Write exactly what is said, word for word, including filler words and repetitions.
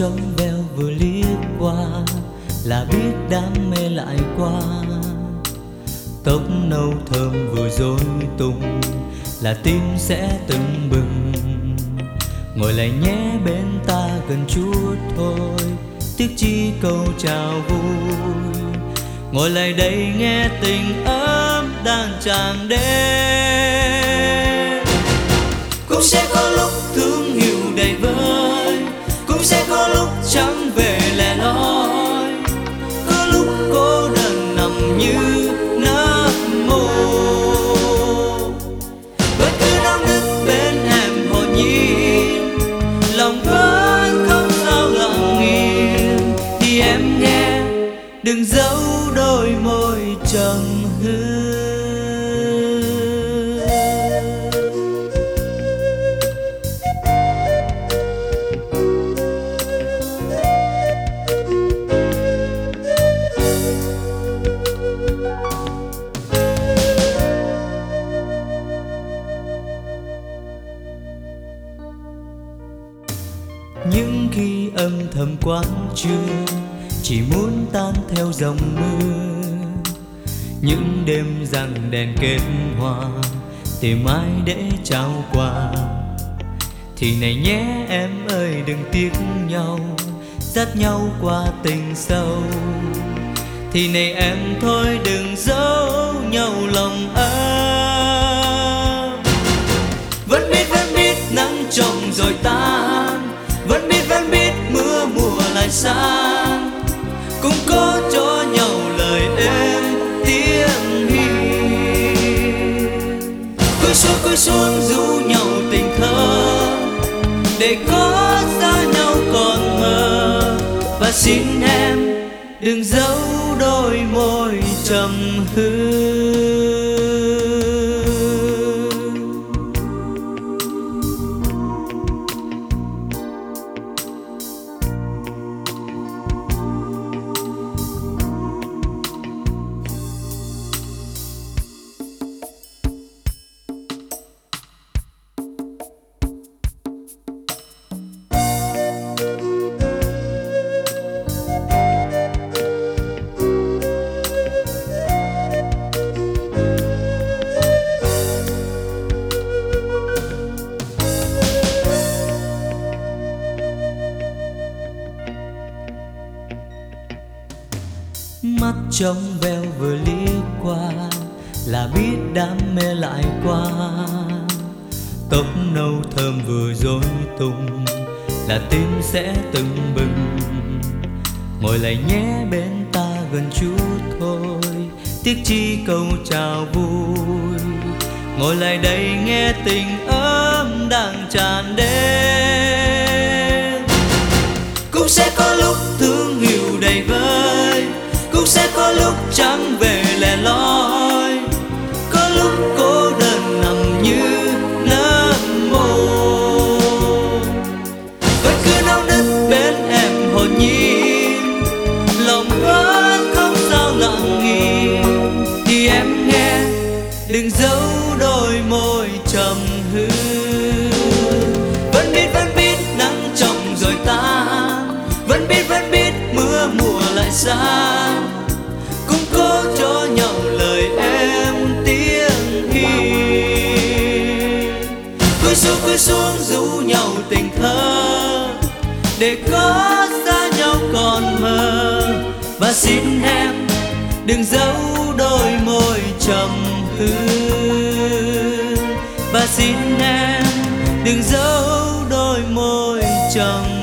trong veo vừa liếc qua là biết đam mê lại qua. Tóc nâu thơm vừa rối tung là tim sẽ tưng bừng. Ngồi lại nhé bên ta gần chút thôi, tiếc chi câu chào vui. Ngồi lại đây nghe tình ấm đang tràn đến. Cũng sẽ có lúc thương yêu đầy vơi, cũng sẽ có lúc chẳng về lẻ loi, có lúc cô đơn nằm như nắp mồ. Bất cứ đau đớn bên em hồn nhiên, lòng vẫn không sao lặng yên. Thì em nghe đừng giấu đôi môi trầm hương. Những khi âm thầm quán trưa chỉ muốn tan theo dòng mưa. Những đêm răng đèn kết hoa tìm ai để trao quà. Thì này nhé em ơi đừng tiếc nhau, dắt nhau qua tình sâu. Thì này em thôi đừng giấu nhau lòng ấm. Vẫn biết vẫn biết nắng trông rồi tan, vẫn biết vẫn biết mưa mùa lại sang. Cũng có cho nhau lời êm tiếng hiền. Cúi xuống cúi xuống ru nhau tình thơ, để có xa nhau còn mơ. Và xin em đừng giấu đôi môi trầm hương. Mắt trong veo vừa liếc qua là biết đam mê lại qua. Tóc nâu thơm vừa rối tung là tim sẽ tưng bừng. Ngồi lại nhé bên ta gần chút thôi, tiếc chi câu chào vui. Ngồi lại đây nghe tình ấm đang tràn đến. Cũng sẽ có lúc thương yêu đầy vơi, cũng sẽ có lúc chẳng về lẻ loi, có lúc cô đơn nằm như nấm mồ. Vẫn cứ náo nức bên em hồn nhiên, lòng vẫn không sao lặng yên. Thì em nghe đừng giấu đôi môi trầm hương. Vẫn biết vẫn biết nắng trông rồi tan, vẫn biết vẫn biết mưa mùa lại sang. Cũng có cho nhau lời êm tiếng hiền. Cúi xuống cúi xuống ru nhau tình thơ, để có xa nhau còn mơ. Và xin em đừng giấu đôi môi trầm hương. Và xin em đừng giấu đôi môi trầm